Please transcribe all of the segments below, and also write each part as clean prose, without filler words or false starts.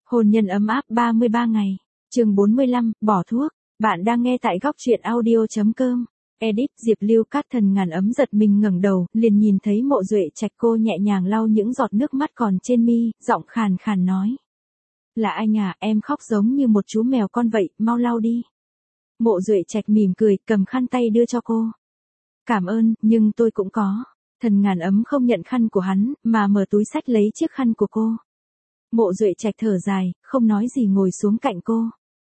Hôn nhân ấm áp 33 ngày. Chương 45, bỏ thuốc. Bạn đang nghe tại góc truyện audio.com. Edit Diệp Lưu Cát Thần ngàn ấm giật mình ngẩng đầu, liền nhìn thấy Mộ Duệ Trạch. Cô nhẹ nhàng lau những giọt nước mắt còn trên mi, giọng khàn khàn nói. Là anh à, em khóc giống như một chú mèo con vậy, mau lau đi. Mộ Duệ Trạch mỉm cười, cầm khăn tay đưa cho cô. Cảm ơn, nhưng tôi cũng có. Thần ngàn ấm không nhận khăn của hắn, mà mở túi xách lấy chiếc khăn của cô. Mộ Duệ Trạch thở dài, không nói gì ngồi xuống cạnh cô.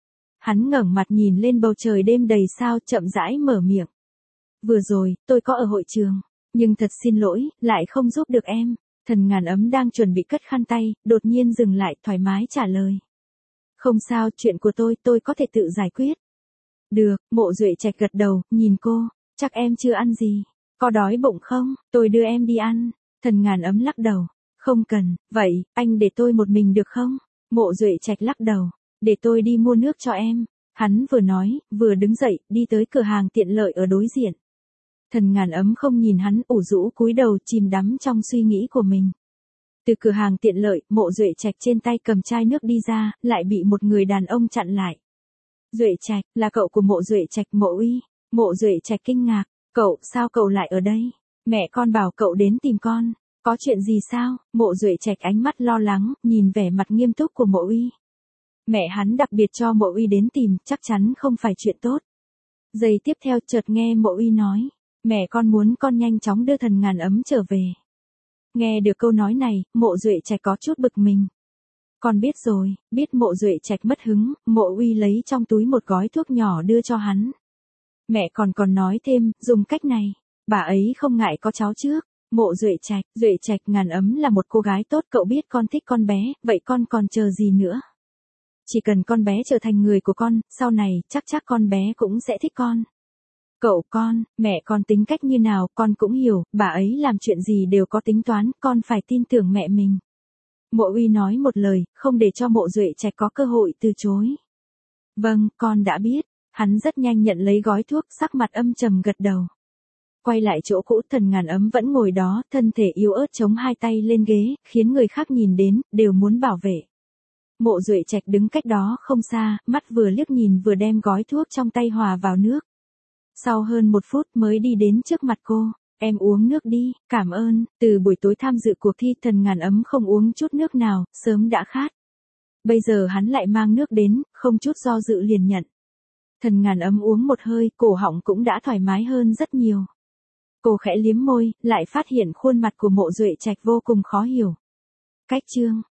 Hắn ngẩng mặt nhìn lên bầu trời đêm đầy sao, chậm rãi mở miệng. Vừa rồi, tôi có ở hội trường, nhưng thật xin lỗi, lại không giúp được em. Thần ngàn ấm đang chuẩn bị cất khăn tay, đột nhiên dừng lại, thoải mái trả lời. Không sao, chuyện của tôi có thể tự giải quyết. Được, Mộ Duệ Trạch gật đầu, nhìn cô, chắc em chưa ăn gì. Có đói bụng không, tôi đưa em đi ăn. Thần ngàn ấm lắc đầu. Không cần, vậy, anh để tôi một mình được không? Mộ Duệ Trạch lắc đầu. Để tôi đi mua nước cho em. Hắn vừa nói, vừa đứng dậy, đi tới cửa hàng tiện lợi ở đối diện. Thần ngàn ấm không nhìn hắn, ủ rũ cúi đầu, chìm đắm trong suy nghĩ của mình. Từ cửa hàng tiện lợi, Mộ Duệ Trạch trên tay cầm chai nước đi ra, lại bị một người đàn ông chặn lại. Duệ Trạch, là cậu của Mộ Duệ Trạch, Mộ Uy. Mộ Duệ Trạch kinh ngạc. Cậu, sao cậu lại ở đây? Mẹ con bảo cậu đến tìm con. Có chuyện gì sao? Mộ Duệ Trạch ánh mắt lo lắng, nhìn vẻ mặt nghiêm túc của Mộ Uy. Mẹ hắn đặc biệt cho Mộ Uy đến tìm, chắc chắn không phải chuyện tốt. Giây tiếp theo chợt nghe Mộ Uy nói. Mẹ con muốn con nhanh chóng đưa thần ngàn ấm trở về. Nghe được câu nói này, Mộ Duệ Trạch có chút bực mình. Con biết rồi, biết Mộ Duệ Trạch mất hứng, Mộ Uy lấy trong túi một gói thuốc nhỏ đưa cho hắn. Mẹ còn nói thêm, dùng cách này, bà ấy không ngại có cháu trước. Mộ Duệ Trạch ngàn ấm là một cô gái tốt, cậu biết con thích con bé, vậy con còn chờ gì nữa? Chỉ cần con bé trở thành người của con, sau này, chắc con bé cũng sẽ thích con. Mẹ con tính cách như nào, con cũng hiểu, bà ấy làm chuyện gì đều có tính toán, con phải tin tưởng mẹ mình. Mộ Uy nói một lời, không để cho Mộ Duệ Trạch có cơ hội từ chối. Vâng, con đã biết. Hắn rất nhanh nhận lấy gói thuốc, sắc mặt âm trầm gật đầu. Quay lại chỗ cũ, thần ngàn ấm vẫn ngồi đó, thân thể yếu ớt chống hai tay lên ghế, khiến người khác nhìn đến, đều muốn bảo vệ. Mộ Duệ Trạch đứng cách đó không xa, mắt vừa liếc nhìn vừa đem gói thuốc trong tay hòa vào nước. Sau hơn 1 phút mới đi đến trước mặt cô. Em uống nước đi, cảm ơn. Từ buổi tối tham dự cuộc thi, thần ngàn ấm không uống chút nước nào, sớm đã khát. Bây giờ hắn lại mang nước đến, không chút do dự liền nhận. Thần ngàn ấm uống một hơi, cổ họng cũng đã thoải mái hơn rất nhiều. Cô khẽ liếm môi, lại phát hiện khuôn mặt của Mộ Duệ Trạch vô cùng khó hiểu. Cách chương